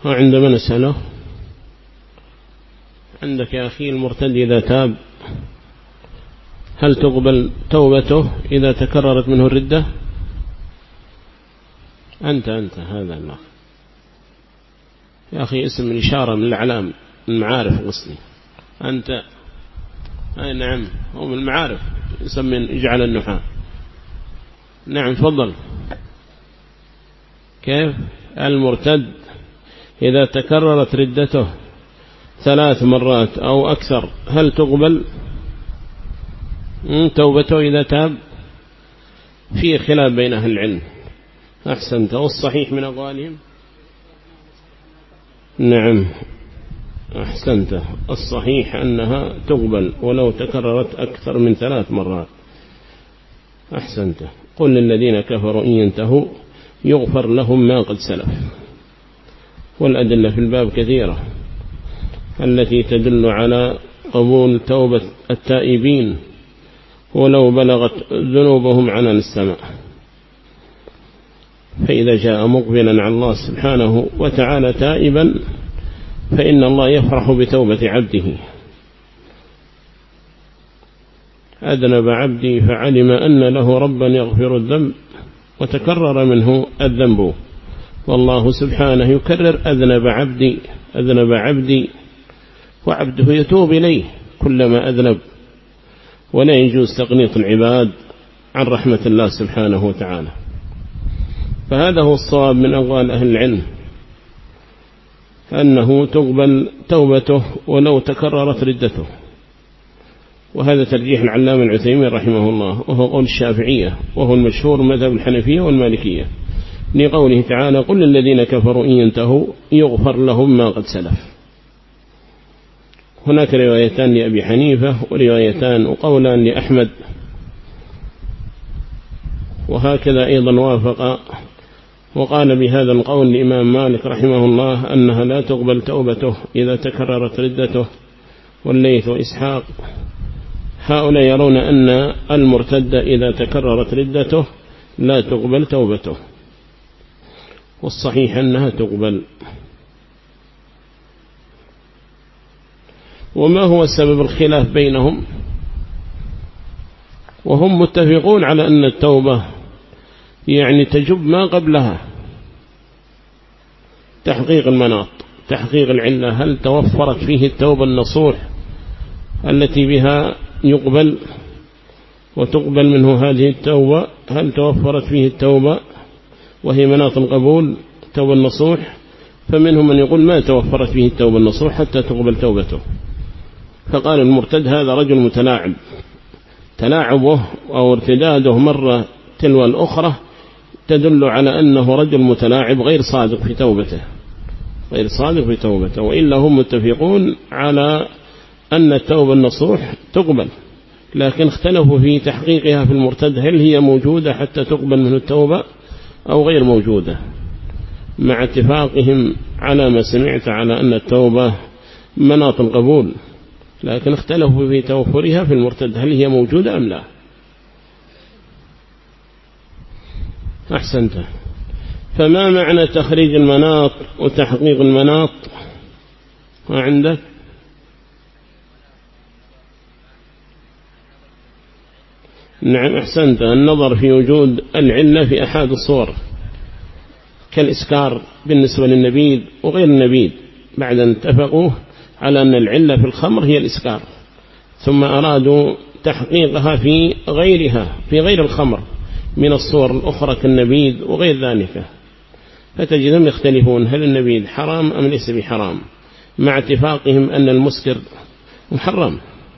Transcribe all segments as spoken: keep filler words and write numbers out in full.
وعندما نسأله عندك يا أخي المرتد إذا تاب هل تقبل توبته إذا تكررت منه الردة؟ أنت أنت هذا الله يا أخي اسم الإشارة من الأعلام المعارف قصدي أنت أي نعم هو من المعارف يسمى يجعل النحاة. نعم تفضل. كيف المرتد إذا تكررت ردته ثلاث مرات أو أكثر هل تقبل توبته إذا تاب؟ في خلاف بين أهل العلم. أحسنت. والصحيح من أقوالهم نعم أحسنت الصحيح أنها تقبل ولو تكررت أكثر من ثلاث مرات. أحسنت. قل للذين كفروا إن ينتهوا يغفر لهم ما قد سلف. والأدلة في الباب كثيرة التي تدل على قبول توبة التائبين ولو بلغت ذنوبهم عنان السماء. فإذا جاء مقبلا على الله سبحانه وتعالى تائبا فإن الله يفرح بتوبة عبده. أذنب عبدي فعلم أن له ربا يغفر الذنب وتكرر منه الذنب والله سبحانه يكرر أذنب عبدي أذنب عبدي وعبده يتوب إليه كلما أذنب. ولا يجوز تقنيط العباد عن رحمة الله سبحانه وتعالى. فهذا هو الصواب من أقوال أهل العلم أنه تقبل توبته ولو تكررت ردته. وهذا ترجيح العلامة العثيمين رحمه الله وهو قول الشافعية وهو المشهور مذهب الحنفية والمالكية لقوله تعالى قل للذين كفروا إن ينتهوا يغفر لهم ما قد سلف. هناك روايتان لأبي حنيفة وروايتان وقولان لأحمد. وهكذا أيضا وافق وقال بهذا القول الإمام مالك رحمه الله أنها لا تقبل توبته إذا تكررت ردته. والليث وإسحاق هؤلاء يرون أن المرتد إذا تكررت ردته لا تقبل توبته. والصحيح أنها تقبل. وما هو سبب الخلاف بينهم؟ وهم متفقون على أن التوبة يعني تجب ما قبلها. تحقيق المناط تحقيق العلة هل توفرت فيه التوبة النصوح التي بها يقبل وتقبل منه هذه التوبة هل توفرت فيه التوبة وهي مناط القبول توبة النصوح. فمنهم من يقول ما توفرت فيه التوبة النصوح حتى تقبل توبته. فقال المرتد هذا رجل متلاعب تلاعبه أو ارتداده مرة تلو الأخرى تدل على أنه رجل متلاعب غير صادق في توبته غير صادق في توبته. وإلا هم متفقون على أن التوبة النصوح تقبل لكن اختلفوا في تحقيقها في المرتد هل هي موجودة حتى تقبل منه التوبة أو غير موجودة مع اتفاقهم على ما سمعت على أن التوبة مناط القبول لكن اختلفوا في توفرها في المرتد هل هي موجودة أم لا. أحسنت. فما معنى تخريج المناط وتحقيق المناط؟ ما عندك؟ نعم أحسنت. النظر في وجود العلة في أحد الصور كالإسكار بالنسبة للنبيذ وغير النبيذ بعد أن اتفقوا على أن العلة في الخمر هي الإسكار ثم أرادوا تحقيقها في غيرها في غير الخمر من الصور الأخرى كالنبيذ وغير ذلك. فتجدهم يختلفون هل النبيذ حرام أم ليس بحرام مع اتفاقهم أن المسكر محرم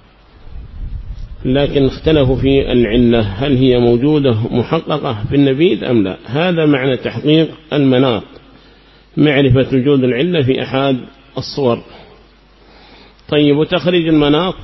لكن اختلفوا في العلة هل هي موجودة محققة في النبيذ أم لا. هذا معنى تحقيق المناط معرفة وجود العلة في أحد الصور. طيب وتخريج المناط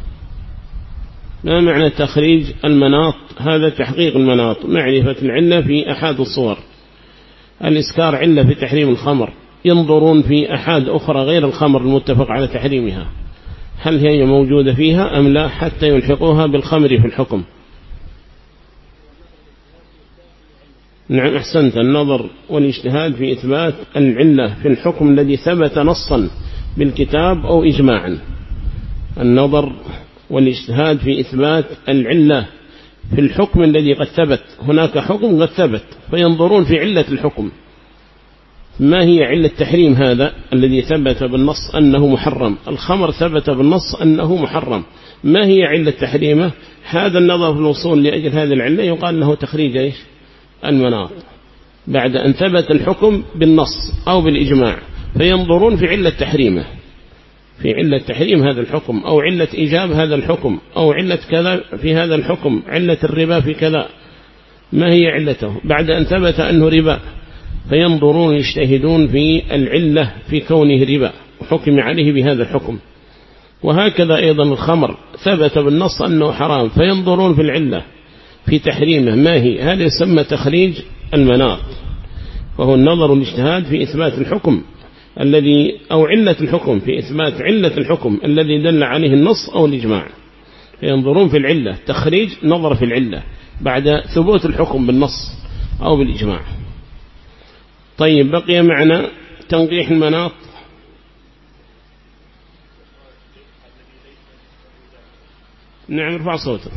ما معنى تخريج المناط؟ هذا تحقيق المناط معرفة العلة في أحد الصور. الإسكار علة في تحريم الخمر ينظرون في أحد أخرى غير الخمر المتفق على تحريمها هل هي موجودة فيها أم لا حتى يلحقوها بالخمر في الحكم. نعم أحسنت. النظر والاجتهاد في إثبات العلة في الحكم الذي ثبت نصا بالكتاب أو إجماعا. النظر والاجتهاد في إثبات العلة في الحكم الذي قد ثبت. هناك حكم قد ثبت فينظرون في علة الحكم، ما هي علة تحريم هذا الذي ثبت بالنص أنه محرم؟ الخمر ثبت بالنص أنه محرم، ما هي علة تحريمه؟ هذا النظر في الوصول لأجل هذه العلة يقال له تخريج إيش؟ المناط، بعد أن ثبت الحكم بالنص أو بالإجماع فينظرون في علة تحريمه، في علة تحريم هذا الحكم أو علة إيجاب هذا الحكم أو علة كذا في هذا الحكم، علة الربا في كذا، ما هي علته؟ بعد أن ثبت أنه ربا فينظرون يجتهدون في العلة في كونه ربا وحكم عليه بهذا الحكم. وهكذا أيضا الخمر ثبت بالنص أنه حرام فينظرون في العلة في تحريمه، ما هي؟ هذا يسمى تخريج المناط، وهو النظر والاجتهاد في إثبات الحكم الذي أو علة الحكم، في إثبات علة الحكم الذي دل عليه النص أو الإجماع، فينظرون في العلة، تخريج نظر في العلة بعد ثبوت الحكم بالنص أو بالإجماع. طيب بقي معنا تنقيح المناط. نعم ارفع صوتك.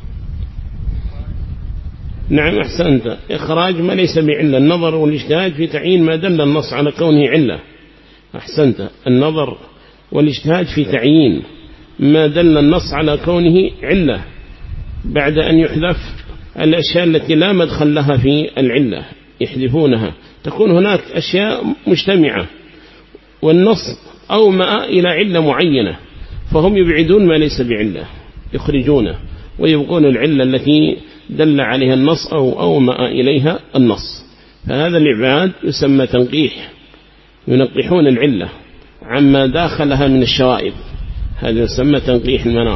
نعم أحسنت. إخراج ما ليس بعلة، النظر والاجتهاد في تعيين ما دل النص على كونه علة. أحسنت. النظر والاجتهاد في تعيين ما دل النص على كونه علة بعد أن يحذف الأشياء التي لا مدخل لها في العلة، يحذفونها، تكون هناك أشياء مجتمعة والنص أو ما إلى علة معينة فهم يبعدون ما ليس بعلة يخرجونه ويبقون العلة التي دل عليها النص أو أو ما إليها النص. فهذا الإبعاد يسمى تنقيح، ينقحون العلة عما داخلها من الشوائب، هذا يسمى تنقيح المناط.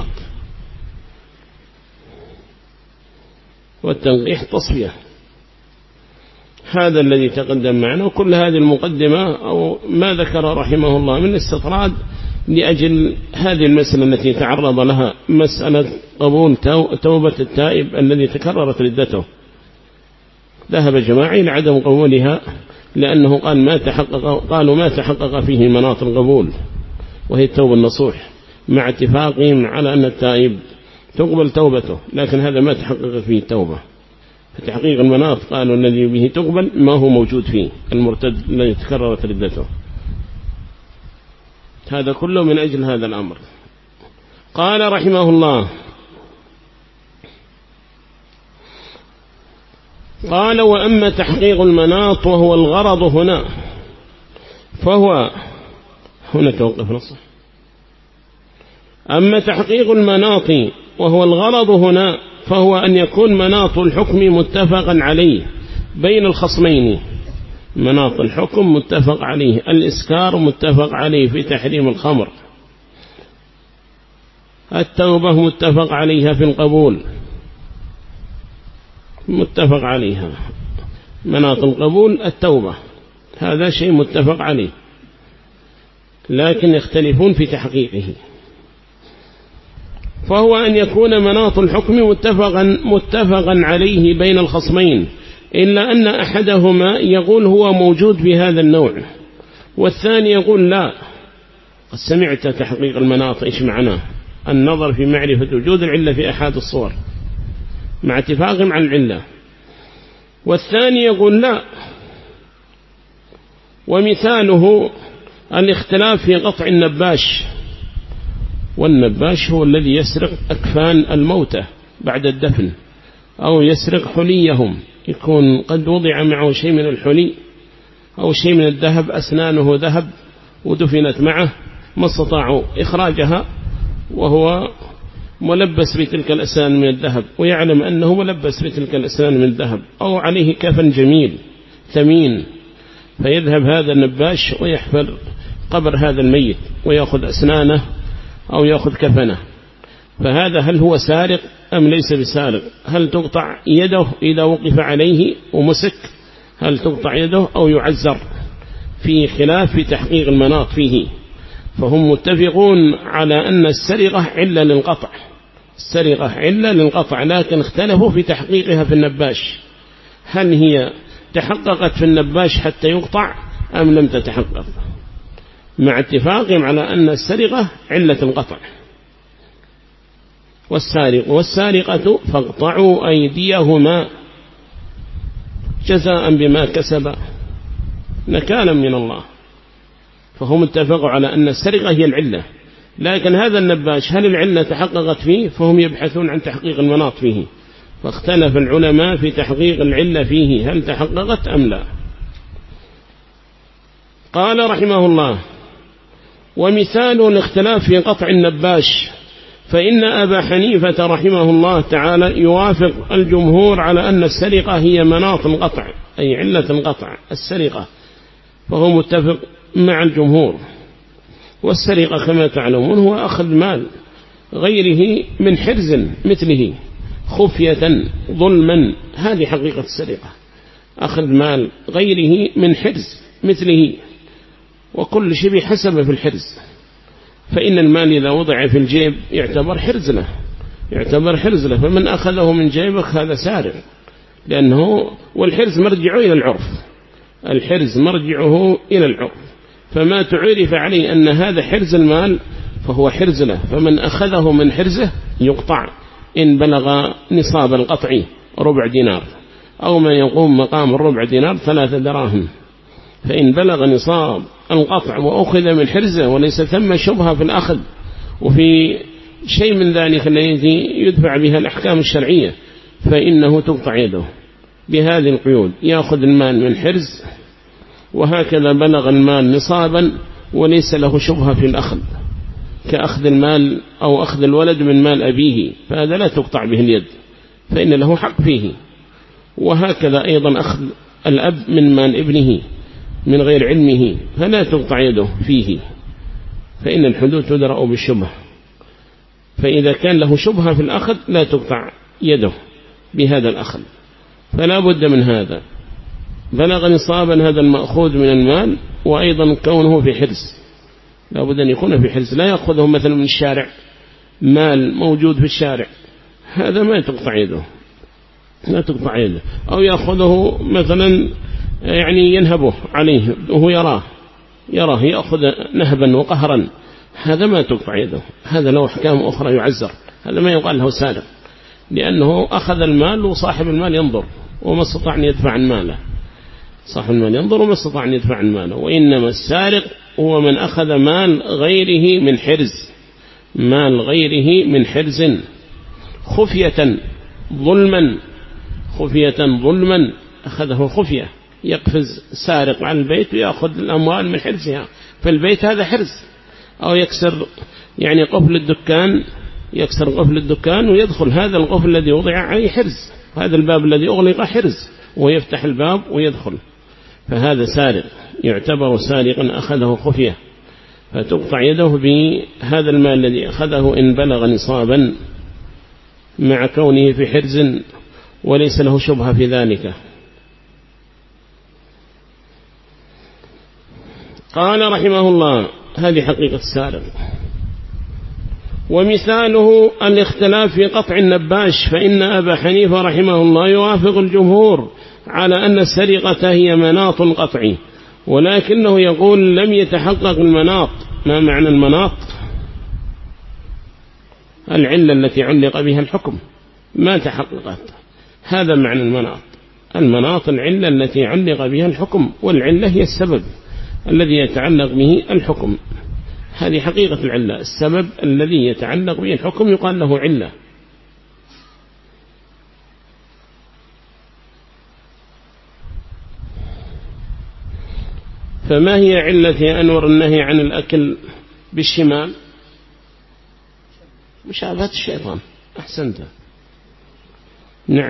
والتنقيح تصفية، هذا الذي تقدم معنا. وكل هذه المقدمة أو ما ذكر رحمه الله من استطراد لأجل هذه المسألة التي تعرض لها، مسألة قبول توبة التائب الذي تكررت ردته. ذهب جماعة إلى عدم قبولها لأنه قال ما تحقق قالوا ما تحقق فيه مناط القبول وهي التوبة النصوح، مع اتفاقهم على أن التائب تقبل توبته، لكن هذا ما تحقق فيه التوبة. فتحقيق المناط قالوا الذي به تقبل ما هو موجود فيه المرتد الذي تكررت ردته. هذا كله من أجل هذا الأمر. قال رحمه الله: قال: وأما تحقيق المناط وهو الغرض هنا فهو هنا توقف نص. أما تحقيق المناط وهو الغرض هنا فهو أن يكون مناط الحكم متفقا عليه بين الخصمين. مناط الحكم متفق عليه، الإسكار متفق عليه في تحريم الخمر، التوبة متفق عليها في القبول، متفق عليها مناط القبول التوبة، هذا شيء متفق عليه، لكن يختلفون في تحقيقه. فهو أن يكون مناط الحكم متفقا, متفقا عليه بين الخصمين، إلا أن أحدهما يقول هو موجود في هذا النوع والثاني يقول لا. قد سمعت تحقيق المناط إيش معناه؟ النظر في معرفة وجود العلة في أحد الصور مع اتفاقهم عن العلة، والثاني يقول لا. ومثاله الاختلاف في قطع النباش، والنباش هو الذي يسرق أكفان الموتى بعد الدفن أو يسرق حليهم، يكون قد وضع معه شيء من الحلي أو شيء من الذهب، أسنانه ذهب ودفنت معه، ما استطاعوا إخراجها وهو ملبس بتلك الأسنان من الذهب ويعلم أنه ملبس بتلك الأسنان من الذهب، أو عليه كفن جميل ثمين، فيذهب هذا النباش ويحفر قبر هذا الميت ويأخذ أسنانه أو يأخذ كفنه. فهذا هل هو سارق أم ليس بسارق؟ هل تقطع يده إذا وقف عليه ومسك؟ هل تقطع يده أو يعزر؟ في خلاف في تحقيق المناط فيه. فهم متفقون على أن السرقة علة للقطع، السرقة علة للقطع، لكن اختلفوا في تحقيقها في النباش، هل هي تحققت في النباش حتى يقطع أم لم تتحقق، مع اتفاقهم على أن السرقة علة القطع. والسارق والسارقة فاقطعوا أيديهما جزاء بما كسب نكالا من الله. فهم اتفقوا على أن السرقة هي العلة، لكن هذا النباش هل العلة تحققت فيه؟ فهم يبحثون عن تحقيق المناط فيه، فاختلف العلماء في تحقيق العلة فيه هل تحققت أم لا. قال رحمه الله: ومثال الاختلاف في قطع النباش، فإن أبا حنيفة رحمه الله تعالى يوافق الجمهور على أن السرقة هي مناط القطع، أي علة القطع السرقة، فهو متفق مع الجمهور. والسرقة كما تعلمون هو أخذ مال غيره من حرز مثله خفية ظلما، هذه حقيقة السرقة، أخذ مال غيره من حرز مثله، وكل شيء بحسب في الحرز. فإن المال إذا وضع في الجيب يعتبر حرز له، يعتبر حرز له، فمن أخذه من جيبك هذا سارق، لأنه والحرز مرجعه إلى العرف، الحرز مرجعه إلى العرف، فما تعرف عليه أن هذا حرز المال فهو حرز له، فمن أخذه من حرزه يقطع إن بلغ نصاب القطع ربع دينار، أو ما يقوم مقام الربع دينار ثلاثة دراهم. فإن بلغ نصاب القطع وأخذ من حرزه وليس ثم شبهة في الأخذ وفي شيء من ذلك الذي يدفع بها الأحكام الشرعية، فإنه تقطع يده بهذه القيود، يأخذ المال من حرز وهكذا بلغ المال نصابا وليس له شبهة في الأخذ، كأخذ المال أو أخذ الولد من مال أبيه، فهذا لا تقطع به اليد فإن له حق فيه. وهكذا أيضا أخذ الأب من مال ابنه من غير علمه فلا تقطع يده فيه، فإن الحدود تدرأ بالشبهة، فإذا كان له شبهة في الأخذ لا تقطع يده بهذا الأخذ. فلا بد من هذا، بلغ نصابا هذا المأخوذ من المال، وأيضا كونه في حرز، لا بد أن يكون في حرز، لا يأخذه مثلا من الشارع، مال موجود في الشارع هذا ما تقطع يده، لا تقطع يده، أو يأخذه مثلا يعني ينهبه عليه وهو يراه يراه يأخذ نهبا وقهرا، هذا ما تقطع يده، هذا له أحكام أخرى يعزر، هذا ما يقال له سارق، لأنه أخذ المال وصاحب المال ينظر وما استطاع أن يدفع عن ماله، صاحب المال ينظر وما استطاع أن يدفع عن ماله. وإنما السارق هو من أخذ مال غيره من حرز، مال غيره من حرز خفية ظلما، خفية ظلما أخذه خفية، يقفز سارق على البيت ويأخذ الأموال من حرزها، فالبيت هذا حرز، أو يكسر يعني قفل الدكان، يكسر قفل الدكان ويدخل هذا القفل الذي وضع عليه حرز، هذا الباب الذي أغلق حرز ويفتح الباب ويدخل، فهذا سارق يعتبر سارقا أخذه خفية، فتقطع يده بهذا المال الذي أخذه إن بلغ نصابا مع كونه في حرز وليس له شبهة في ذلك. قال رحمه الله: هذه حقيقة السارق. ومثاله الاختلاف في قطع النباش، فإن أبا حنيفة رحمه الله يوافق الجمهور على أن السرقة هي مناط القطع، ولكنه يقول لم يتحقق المناط. ما معنى المناط؟ العلة التي علق بها الحكم ما تحققت، هذا معنى المناط. المناط العلة التي علق بها الحكم، والعلة هي السبب الذي يتعلق به الحكم، هذه حقيقة العلة، السبب الذي يتعلق به الحكم يقال له علة. فما هي علة أنور النهي عن الأكل بالشمال؟ مشابهة الشيطان، أحسنت، نعم.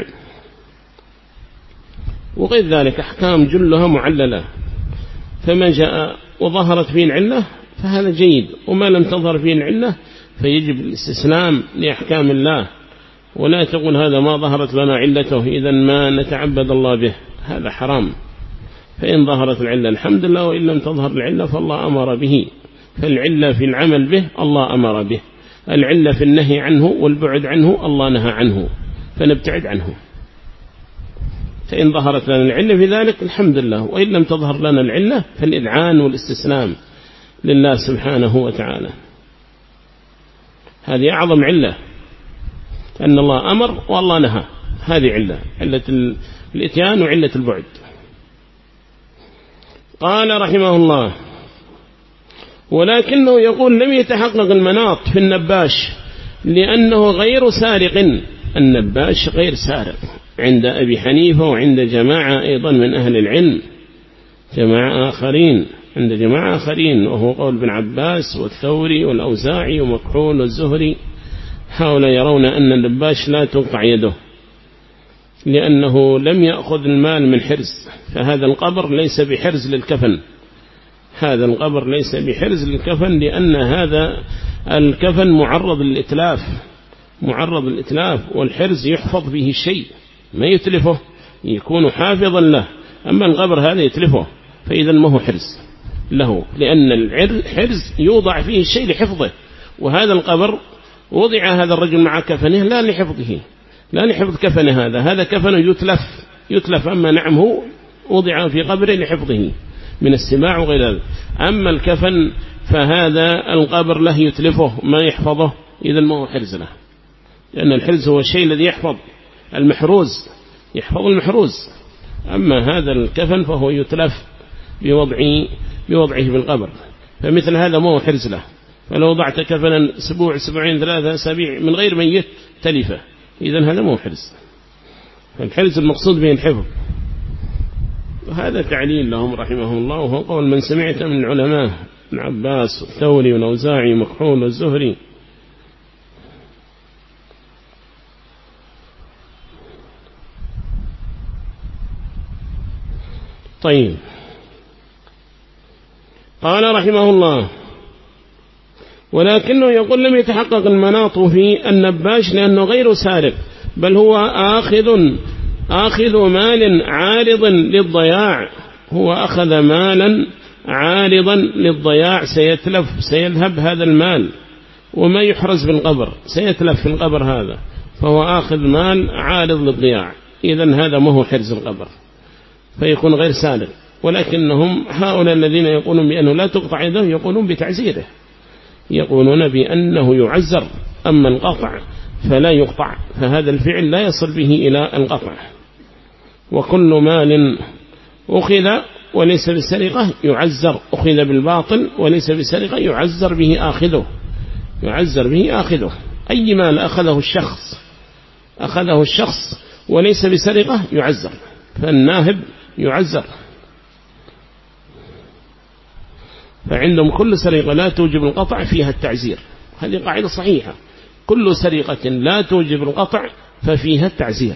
وغير ذلك أحكام جلها معللة، فما جاء وظهرت فيه العلة فهذا جيد، وما لم تظهر فيه العلة فيجب الاستسلام لأحكام الله، ولا تقول هذا ما ظهرت لنا علته إذن ما نتعبد الله به، هذا حرام. فإن ظهرت العلة الحمد لله، وإن لم تظهر العلة فالله أمر به، فالعلة في العمل به الله أمر به، العلة في النهي عنه والبعد عنه الله نهى عنه، فنبتعد عنه. فإن ظهرت لنا العلة في ذلك الحمد لله، وإن لم تظهر لنا العلة فالإذعان والاستسلام لله سبحانه وتعالى. هذه أعظم علة، أن الله أمر والله نهى، هذه علة، علة الإتيان وعلة البعد. قال رحمه الله: ولكنه يقول لم يتحقق المناط في النباش لأنه غير سارق. النباش غير سارق عند أبي حنيفة وعند جماعة أيضا من أهل العلم، جماعة آخرين، عند جماعة آخرين، وهو قول ابن عباس والثوري والأوزاعي ومكحول والزهري. هؤلاء يرون أن النباش لا تقطع يده لأنه لم يأخذ المال من حرز، فهذا القبر ليس بحرز للكفن، هذا القبر ليس بحرز للكفن، لأن هذا الكفن معرض للإتلاف، معرض للإتلاف، والحرز يحفظ به الشيء ما يتلفه، يكون حافظا له. أما القبر هذا يتلفه، فإذا ما هو حرز له، لأن الحرز يوضع فيه الشيء لحفظه، وهذا القبر وضع هذا الرجل مع كفنه لا لحفظه، لا لحفظ كفن هذا، هذا كفن يتلف يتلف أما نعم هو وضع في قبره لحفظه من السماع وغير ذلك. أما الكفن فهذا القبر له يتلفه ما يحفظه، إذا ما هو حرز له، لأن الحرز هو الشيء الذي يحفظ المحروز، يحفظ المحروز. أما هذا الكفن فهو يتلف بوضعه بوضعه في القبر، فمثل هذا ما هو حرز له. فلو وضعت كفنا أسبوع أسبوعين ثلاثة أسابيع من غير ميت تلفه، إذن هذا ما هو حرز. فالحرز المقصود به الحفظ. وهذا تعليل لهم رحمهم الله، وهو قول من سمعت من العلماء، ابن عباس والثوري والأوزاعي ومكحول والزهري. طيب، قال رحمه الله: ولكنه يقول لم يتحقق المناط في النباش لأنه غير سارق، بل هو آخذ آخذ مال عارض للضياع، هو أخذ مالا عارضا للضياع، سيتلف سيذهب هذا المال وما يحرز بالقبر، سيتلف في القبر هذا، فهو آخذ مال عارض للضياع، إذن هذا ما هو حرز القبر، فيكون غير سارق. ولكنهم هؤلاء الذين يقولون بأنه لا تقطع يده يقولون بتعزيره، يقولون بأنه يعزر، أما القطع فلا يقطع، فهذا الفعل لا يصل به إلى القطع. وكل مال أخذ وليس بالسرقة يعزر، أخذ بالباطل وليس بالسرقة يعزر به آخذه، يعزر به آخذه. أي مال أخذه الشخص أخذه الشخص وليس بسرقة يعزر، فالناهب يعزر. فعندهم كل سرقة لا توجب القطع فيها التعزير، هذه قاعدة صحيحة، كل سرقة لا توجب القطع ففيها التعزير.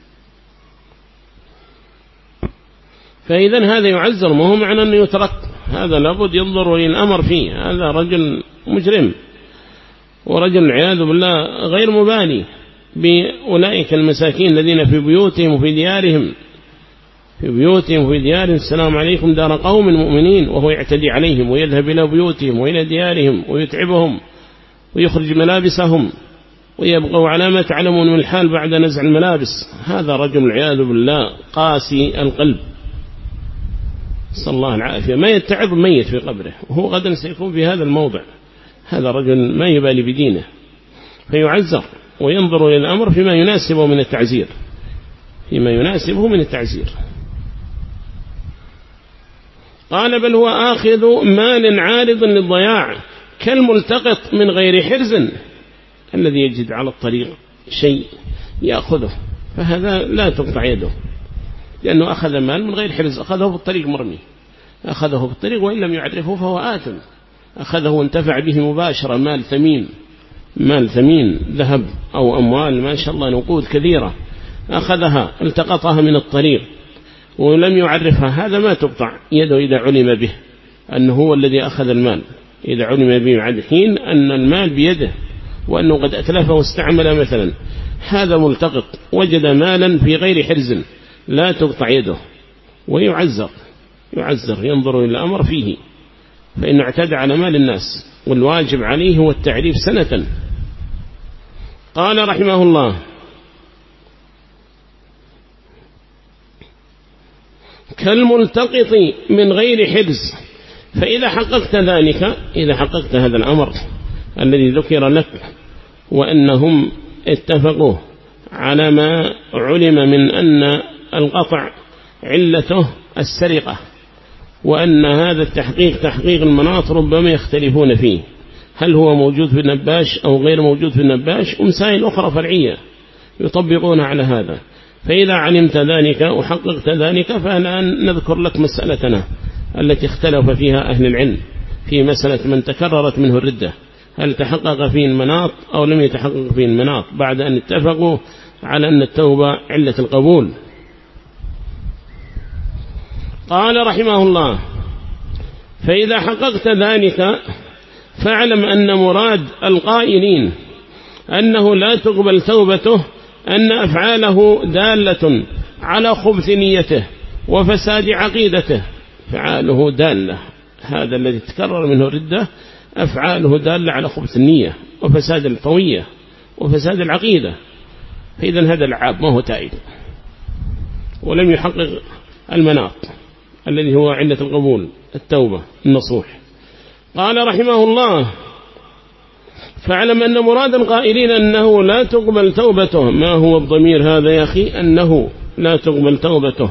فإذا هذا يعزر، ما هو معنى أنه يترك، هذا لابد ينظر ولي الأمر فيه، هذا رجل مجرم ورجل عياذ بالله غير مبالي بأولئك المساكين الذين في بيوتهم وفي ديارهم في بيوتهم وفي ديارهم السلام عليكم دار قوم مؤمنين، وهو يعتدي عليهم ويذهب إلى بيوتهم وإلى ديارهم ويتعبهم ويخرج ملابسهم ويبقوا على ما تعلمون من الحال بعد نزع الملابس. هذا رجل عياذ بالله قاسي القلب، صلى الله العافية، ما يتعظ ميت في قبره وهو غدا سيكون في هذا الموضع. هذا رجل ما يبالي بدينه، فيعزر وينظر إلى الأمر فيما يناسبه من التعزير، فيما يناسبه من التعزير. قال: بل هو آخذ مال عارض للضياع كالملتقط من غير حرز، الذي يجد على الطريق شيء يأخذه، فهذا لا تقطع يده، لأنه أخذ مال من غير حرز، أخذه في الطريق مرمي، أخذه في الطريق وإن لم يعرفه فهو آثم، أخذه وانتفع به مباشرة، مال ثمين، مال ثمين، ذهب أو أموال ما شاء الله نقود كثيرة، أخذها التقطها من الطريق ولم يعرفها، هذا ما تقطع يده إذا علم به أنه هو الذي أخذ المال، إذا علم به بعد حين أن المال بيده وأنه قد أتلفه واستعمل مثلا. هذا ملتقط وجد مالا في غير حرز لا تقطع يده ويعزر، يعزر ينظر إلى الأمر فيه، فإنه اعتدى على مال الناس، والواجب عليه هو التعريف سنة. قال رحمه الله: كالملتقط من غير حرز. فإذا حققت ذلك، إذا حققت هذا الأمر الذي ذكر لك، وأنهم اتفقوا على ما علم من أن القطع علته السرقة، وأن هذا التحقيق تحقيق المناط ربما يختلفون فيه، هل هو موجود في النباش أو غير موجود في النباش، ومسائل أخرى فرعية يطبقون على هذا. فإذا علمت ذلك وحققت ذلك، فالآن نذكر لك مسألتنا التي اختلف فيها أهل العلم في مسألة من تكررت منه الردة، هل تحقق فيه المناط أو لم يتحقق فيه المناط، بعد أن اتفقوا على أن التوبة علة القبول. قال رحمه الله: فإذا حققت ذلك فاعلم أن مراد القائلين أنه لا تقبل توبته أن أفعاله دالة على خبث نيته وفساد عقيدته. فعاله دالة، هذا الذي تكرر منه ردة أفعاله دالة على خبث النية وفساد الطوية وفساد العقيدة. فإذا هذا العاب ما هو تائب ولم يحقق المناط الذي هو علة القبول التوبة النصوح. قال رحمه الله: فاعلم أن مراد القائلين أنه لا تقبل توبته. ما هو الضمير هذا يا أخي؟ أنه لا تقبل توبته،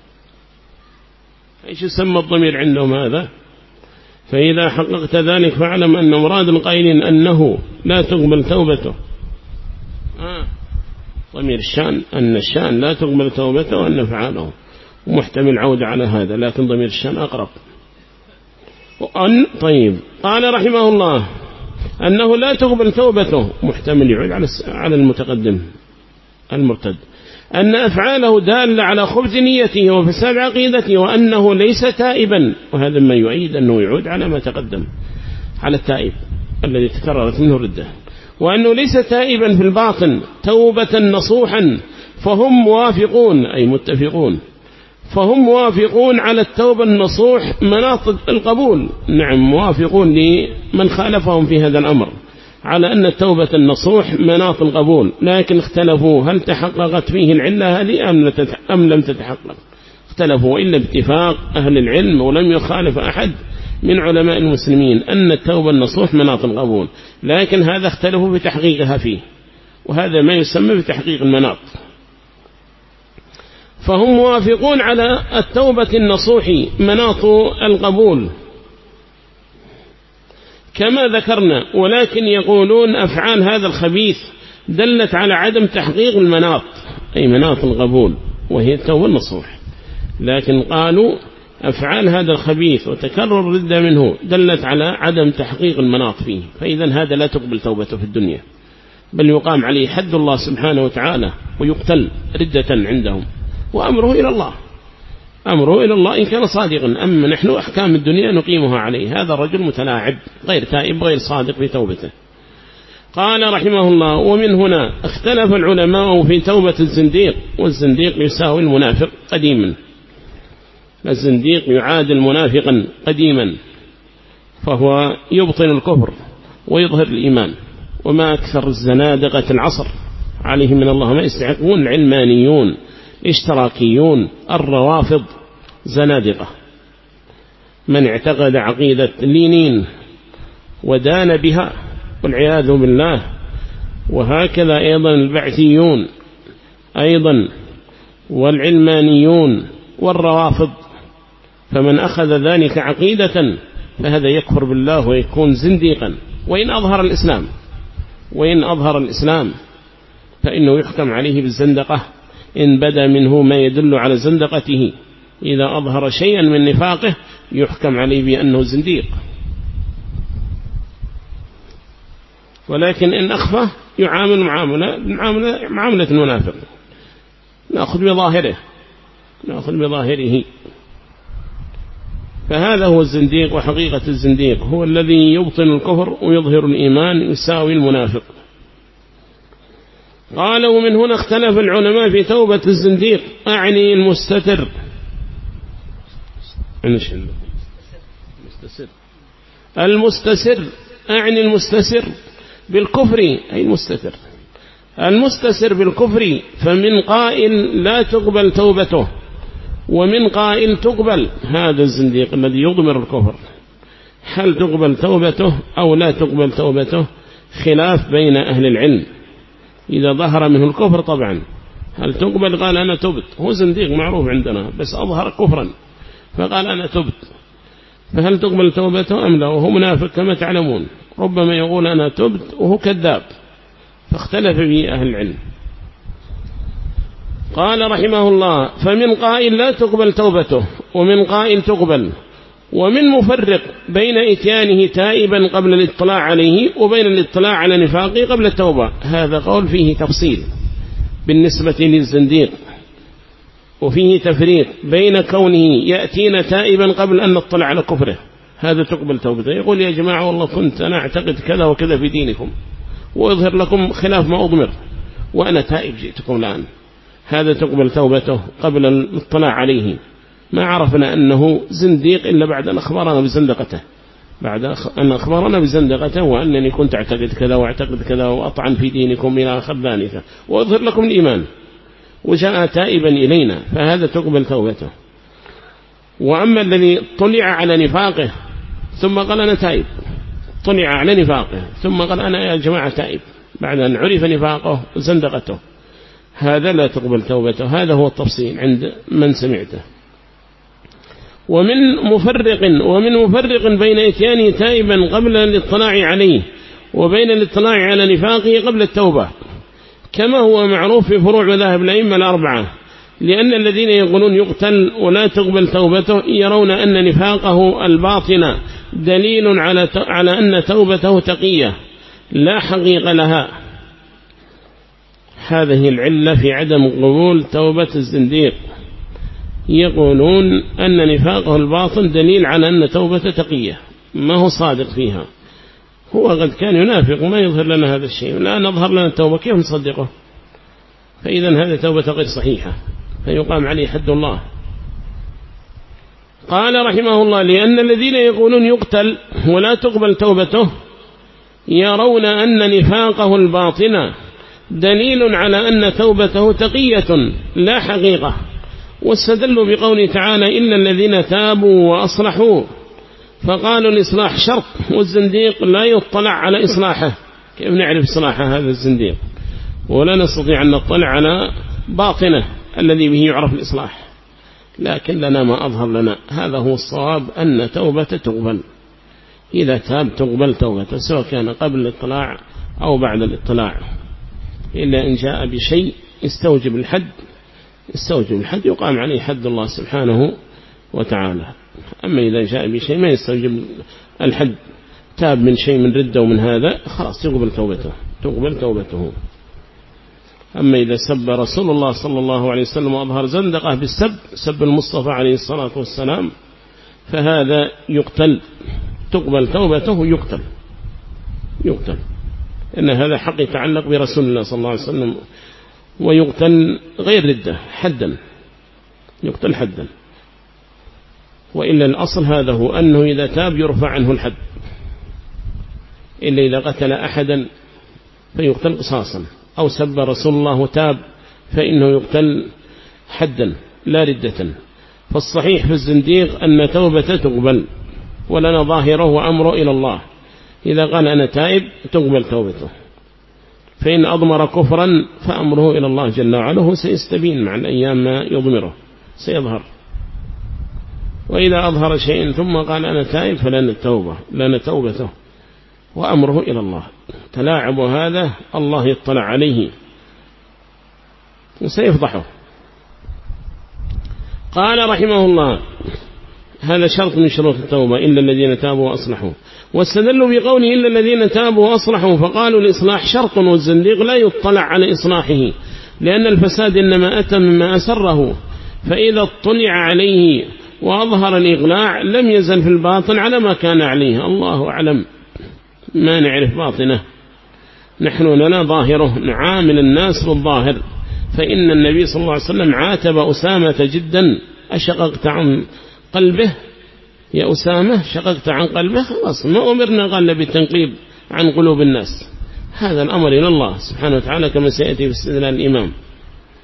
إيش يسمى الضمير عندهم هذا؟ فإذا حققت ذلك فاعلم أن مراد القائلين أنه لا تقبل توبته. آه. ضمير الشان، أن الشان لا تقبل توبته وأن فعاله، ومحتمل عودة على هذا، لكن ضمير الشان أقرب. وأن طيب. قال رحمه الله: أنه لا تقبل توبته، محتمل يعود على المتقدم المرتد، أن أفعاله دالة على خبث نيته وفساد عقيدته، وأنه ليس تائبا، وهذا ما يؤيد أنه يعود على ما تقدم على التائب الذي تكررت منه الردة، وأنه ليس تائبا في الباطن توبة نصوحا. فهم موافقون أي متفقون، فهم موافقون على التوبة النصوح مناط القبول. نعم، موافقون لمن خالفهم في هذا الأمر على أن التوبة النصوح مناط القبول، لكن اختلفوا هل تحققت فيه العلة هذه أم لم تتحقق. اختلفوا، وإلا باتفاق أهل العلم ولم يخالف أحد من علماء المسلمين أن التوبة النصوح مناط القبول، لكن هذا اختلفوا بتحقيقها فيه، وهذا ما يسمى بتحقيق المناط. فهم موافقون على التوبة النصوح مناط القبول كما ذكرنا، ولكن يقولون أفعال هذا الخبيث دلت على عدم تحقيق المناط أي مناط القبول وهي التوبة النصوح، لكن قالوا أفعال هذا الخبيث وتكرر الردة منه دلت على عدم تحقيق المناط فيه. فإذا هذا لا تقبل توبته في الدنيا، بل يقام عليه حد الله سبحانه وتعالى ويقتل ردة عندهم، وأمره إلى الله، أمره إلى الله إن كان صادقا. أما نحن أحكام الدنيا نقيمها عليه. هذا الرجل متلاعب غير تائب غير صادق في توبته. قال رحمه الله: ومن هنا اختلف العلماء في توبة الزنديق، والزنديق يساوي المنافق قديما، الزنديق يعادل منافقا قديما، فهو يبطن الكفر ويظهر الإيمان. وما أكثر الزنادقة العصر عليهم من الله ما يستحقون، العلمانيون، الاشتراكيون، الروافض، زنادقة، من اعتقد عقيدة لينين ودان بها والعياذ بالله. وهكذا أيضا البعثيون أيضا، والعلمانيون والروافض. فمن أخذ ذلك عقيدة فهذا يكفر بالله ويكون زنديقا، وإن أظهر الإسلام وإن أظهر الإسلام فإنه يحكم عليه بالزندقة إن بدا منه ما يدل على زندقته. إذا أظهر شيئا من نفاقه يحكم عليه بأنه زنديق، ولكن إن أخفى يعامل معاملة معاملة, معاملة المنافق، نأخذ بظاهره نأخذ بظاهره. فهذا هو الزنديق، وحقيقة الزنديق هو الذي يبطن الكفر ويظهر الإيمان يساوي المنافق. قال: ومن هنا اختلف العلماء في توبة الزنديق، أعني المستتر المستسر أعني المستسر بالكفر، أي المستتر المستسر بالكفر. فمن قائل لا تقبل توبته ومن قائل تقبل. هذا الزنديق الذي يضمر الكفر هل تقبل توبته أو لا تقبل توبته؟ خلاف بين أهل العلم. إذا ظهر منه الكفر طبعا هل تقبل؟ قال أنا تبت. هو زنديق معروف عندنا بس أظهر كفرا فقال أنا تبت، فهل تقبل توبته أم لا؟ وهو منافق كما تعلمون، ربما يقول أنا تبت وهو كذاب، فاختلف به أهل العلم. قال رحمه الله فمن قائل لا تقبل توبته ومن قائل تقبل، ومن مفرق بين إتيانه تائبا قبل الاطلاع عليه وبين الاطلاع على نفاقه قبل التوبة. هذا قول فيه تفصيل بالنسبة للزنديق، وفيه تفريق بين كونه يأتينا تائبا قبل أن نطلع على كفره، هذا تقبل توبته. يقول يا جماعة والله كنت أنا أعتقد كذا وكذا في دينكم ويظهر لكم خلاف ما أضمر وأنا تائب جئتكم الآن، هذا تقبل توبته قبل الاطلاع عليه. ما عرفنا أنه زنديق إلا بعد أن أخبرنا بزندقته، بعد أن أخبرنا بزندقته وأنني كنت أعتقد كذا وأعتقد كذا وأطعن في دينكم إلى آخر ذلك، وأظهر لكم الإيمان وجاء تائبا إلينا، فهذا تقبل توبته. وأما الذي طلع على نفاقه ثم قال أنا تائب، طلع على نفاقه ثم قال أنا يا جماعة تائب بعد أن عرف نفاقه وزندقته، هذا لا تقبل توبته. هذا هو التفصيل عند من سمعته. ومن مفرق ومن مفرق بين إتيانه تائبا قبل الاطلاع عليه وبين الاطلاع على نفاقه قبل التوبة، كما هو معروف في فروع مذاهب الأئمة الأربعة، لأن الذين يقولون يقتل ولا تقبل توبته يرون أن نفاقه الباطن دليل على على أن توبته تقية لا حقيقة لها. هذه العلة في عدم قبول توبة الزنديق، يقولون أن نفاقه الباطن دليل على أن توبته تقية، ما هو صادق فيها، هو قد كان ينافق وما يظهر لنا هذا الشيء، لا نظهر لنا التوبة كيف نصدقه؟ فإذا هذه توبة غير صحيحة فيقام عليه حد الله. قال رحمه الله لأن الذين يقولون يقتل ولا تقبل توبته يرون أن نفاقه الباطن دليل على أن توبته تقية لا حقيقة، واستدلوا بقوله تعالى إلا الذين تابوا وأصلحوا، فقالوا الإصلاح شرط والزنديق لا يطلع على إصلاحه. كيف نعرف إصلاح هذا الزنديق؟ ولا نستطيع أن نطلع على باطنه الذي به يعرف الإصلاح، لكن لنا ما أظهر لنا. هذا هو الصواب أن توبة تقبل، إذا تاب تقبل توبته سواء كان قبل الاطلاع أو بعد الاطلاع، إلا إن جاء بشيء استوجب الحد، استوجب الحد يقام عليه حد الله سبحانه وتعالى. أما إذا جاء بشيء ما يستوجب الحد، تاب من شيء من ردة ومن هذا خلاص تقبل توبته، تقبل توبته. أما إذا سب رسول الله صلى الله عليه وسلم وأظهر زندقه بالسب، سب المصطفى عليه الصلاة والسلام، فهذا يقتل، تقبل توبته يقتل يقتل إن هذا حق يتعلق برسول الله صلى الله عليه وسلم، ويقتل غير ردة حدا، يقتل حدا. وإلا الأصل هذا هو أنه إذا تاب يرفع عنه الحد، إلا إذا قتل أحدا فيقتل قصاصا، أو سب رسول الله وتاب فإنه يقتل حدا لا ردة. فالصحيح في الزنديق أن توبته تقبل ولنا ظاهره وأمره إلى الله، إذا قال أنا تائب تقبل توبته، فإن أضمر كفرا فأمره إلى الله جل وعلا، هو سيستبين مع الأيام ما يضمره سيظهر. وإذا أظهر شيء ثم قال أنا تائب فلن التوبة لن توبته وأمره إلى الله. تلاعب هذا الله يطلع عليه وسيفضحه. قال رحمه الله هذا شرط من شروط التوبة إلا الذين تابوا وأصلحوا، واستدلوا بقوله إلا الذين تابوا وأصلحوا، فقالوا الإصلاح شرط والزنديق لا يطلع على إصلاحه، لأن الفساد إنما أتى مما أسره، فإذا اطلع عليه وأظهر الإغلاع لم يزل في الباطن على ما كان عليه. الله أعلم، ما نعرف باطنه، نحن لنا ظاهره، نعامل الناس بالظاهر. فإن النبي صلى الله عليه وسلم عاتب أسامة جدا، أشققت عن قلبه يا أسامة، شققت عن قلبه، خلاص ما أمرنا قال بالتنقيب عن قلوب الناس، هذا الأمر إلى الله سبحانه وتعالى كما سيأتي في استدلال الإمام.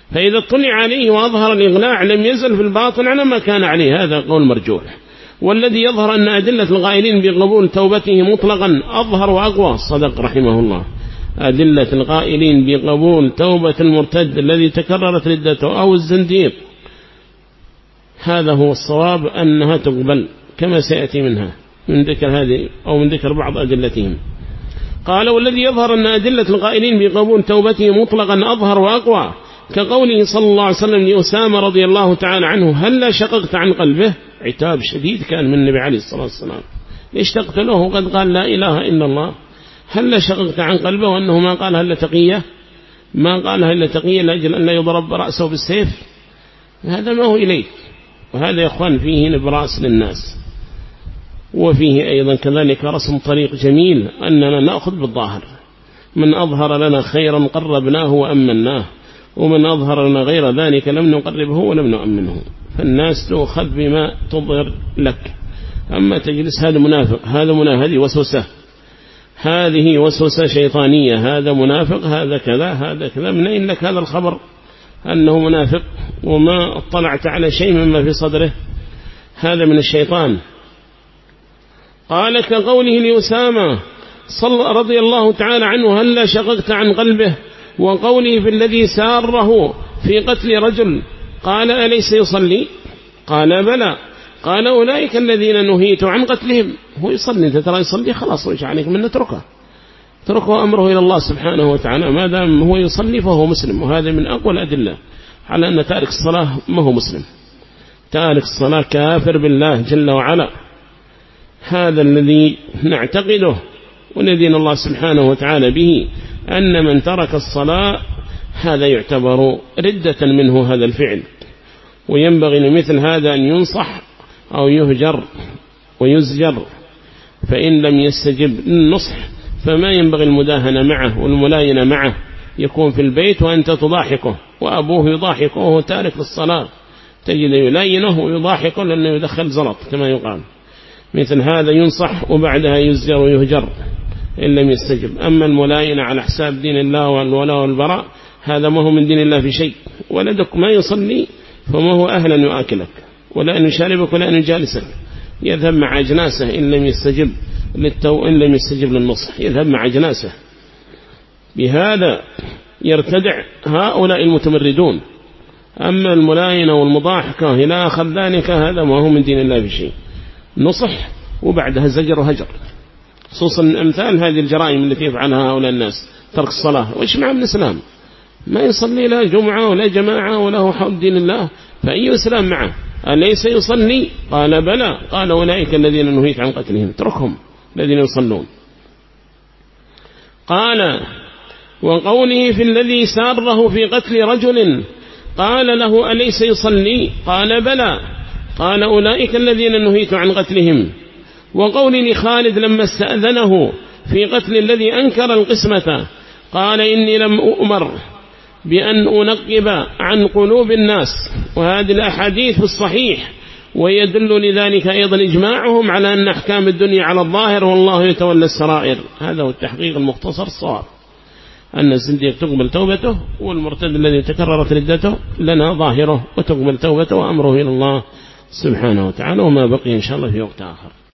فإذا اطلع عليه وأظهر الإغلاع لم يزل في الباطن على ما كان عليه، هذا قول مرجوح. والذي يظهر أن أدلة القائلين بقبول توبته مطلقا أظهر وأقوى، صدق رحمه الله. أدلة القائلين بقبول توبة المرتد الذي تكررت ردته أو الزنديق هذا هو الصواب، أنها تقبل كما سيأتي منها من ذكر هذه أو من ذكر بعض أدلتهم. قال والذي يظهر أن أدلة القائلين بقبول توبته مطلقا أظهر وأقوى، كقوله صلى الله عليه وسلم لأسامة رضي الله تعالى عنه هل شققت عن قلبه؟ عتاب شديد كان من النبي عليه الصلاة والسلام، ليش تقتله قد قال لا إله إلا الله؟ هل شققت عن قلبه؟ وأنه ما قالها إلا تقية، ما قالها إلا تقية لأجل أن لا يضرب رأسه بالسيف، هذا ما هو إليه. وهذا يا أخوان فيه نبراس للناس، وفيه أيضا كذلك رسم طريق جميل أننا نأخذ بالظاهر، من أظهر لنا خيرا قربناه وأمناه، ومن أظهر لنا غير ذلك لم نقربه ولم نؤمنه. فالناس تأخذ بما تظهر لك، أما تجلس هذا منافق هذا منافق، هذه وسوسة، هذه وسوسة شيطانية، هذا منافق هذا كذا هذا كذا، من أين لك هذا الخبر أنه منافق وما اطلعت على شيء مما في صدره؟ هذا من الشيطان. قال كقوله لأسامة رضي الله تعالى عنه هل شققت عن قلبه، وقوله في الذي ساره في قتل رجل قال أليس يصلي؟ قال بلى. قال أولئك الذين نهيت عن قتلهم، هو يصلي أنت ترى يصلي خلاص وإيش عليك من نتركه، تركه أمره إلى الله سبحانه وتعالى، ما دام هو يصلي فهو مسلم. وهذا من أقوى الأدلة على أن تارك الصلاة ما هو مسلم، تارك الصلاة كافر بالله جل وعلا. هذا الذي نعتقده وندين الله سبحانه وتعالى به، أن من ترك الصلاة هذا يعتبر ردة منه هذا الفعل، وينبغي لمثل هذا أن ينصح أو يهجر ويزجر. فإن لم يستجب للنصح فما ينبغي المداهنة معه والملاينة معه، يكون في البيت وأنت تضاحكه وأبوه يضاحكه وهو تارك للصلاة، تجد يلاينه ويضاحكه لأنه يدخل زلط كما يقال. مثل هذا ينصح وبعدها يزجر ويهجر إن لم يستجب. أما الملاينة على حساب دين الله والولاء والبراء هذا ما هو من دين الله في شيء. ولدك ما يصلي فما هو أهلا يؤكلك ولا أن يشاربك ولا أن يجالسك، يذهب مع أجناسه إن لم يستجب للتو إن لم يستجب للنصح، يذهب مع أجناسه. بهذا يرتدع هؤلاء المتمردون. أما الملاينة والمضاحكة إلى آخر ذلك هذا ما هو من دين الله في شيء، نصح وبعدها زجر وهجر، خصوصا أمثال هذه الجرائم التي يفعلها هؤلاء الناس، ترك الصلاة. وإيش مع من الإسلام؟ ما يصلي لا جمعة ولا جماعة ولا هو حول دين الله، فأي إسلام معه؟ أليس يصلي؟ قال بلى. قال أولئك الذين نهيت عن قتلهم، اتركهم الذين يصلون. قال وقوله في الذي ساره في قتل رجل قال له أليس يصلي؟ قال بلى. قال أولئك الذين نهيت عن قتلهم. وقول لخالد لما استأذنه في قتل الذي أنكر القسمة قال إني لم أؤمر بأن أنقب عن قلوب الناس. وهذه الأحاديث في الصحيح، ويدل لذلك أيضا إجماعهم على أن أحكام الدنيا على الظاهر والله يتولى السرائر. هذا هو التحقيق المختصر الصواب، أن الزنديق تقبل توبته، والمرتد الذي تكررت ردته لنا ظاهره وتقبل توبته وأمره إلى الله سبحانه وتعالى. وما بقي إن شاء الله في وقت آخر.